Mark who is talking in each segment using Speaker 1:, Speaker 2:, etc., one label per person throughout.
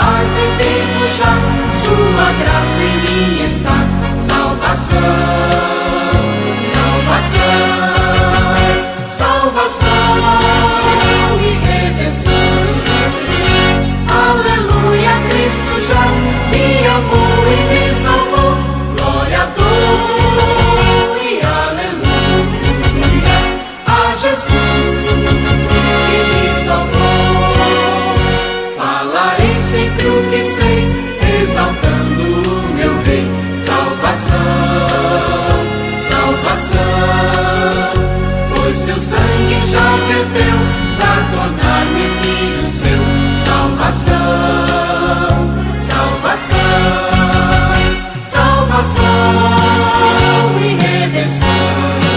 Speaker 1: quase tempo já, sua graça em mim está. Salvação, salvação, salvação e redenção. Aleluia, Cristo já me amou e me salvou. Glória a Deus e aleluia a Jesus que me salvou. Falarei sempre o que sei, exaltando o meu Rei. Salvação, salvação, pois seu sangue já verteu pra tornar-me filho seu. Salvação, salvação, salvação e redenção.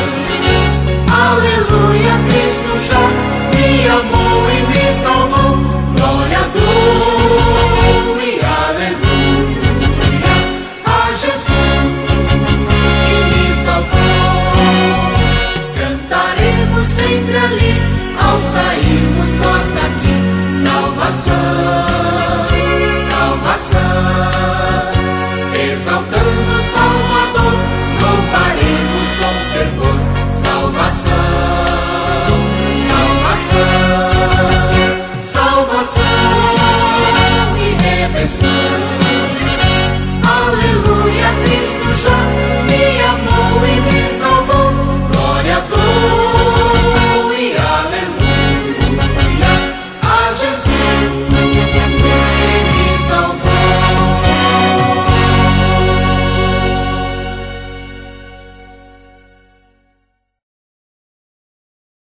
Speaker 1: Aleluia, Cristo já me amou e me salvou. Glória a Deus e aleluia a Jesus que me salvou. Cantaremos sempre ali ao sairmos nós daqui. Salvação,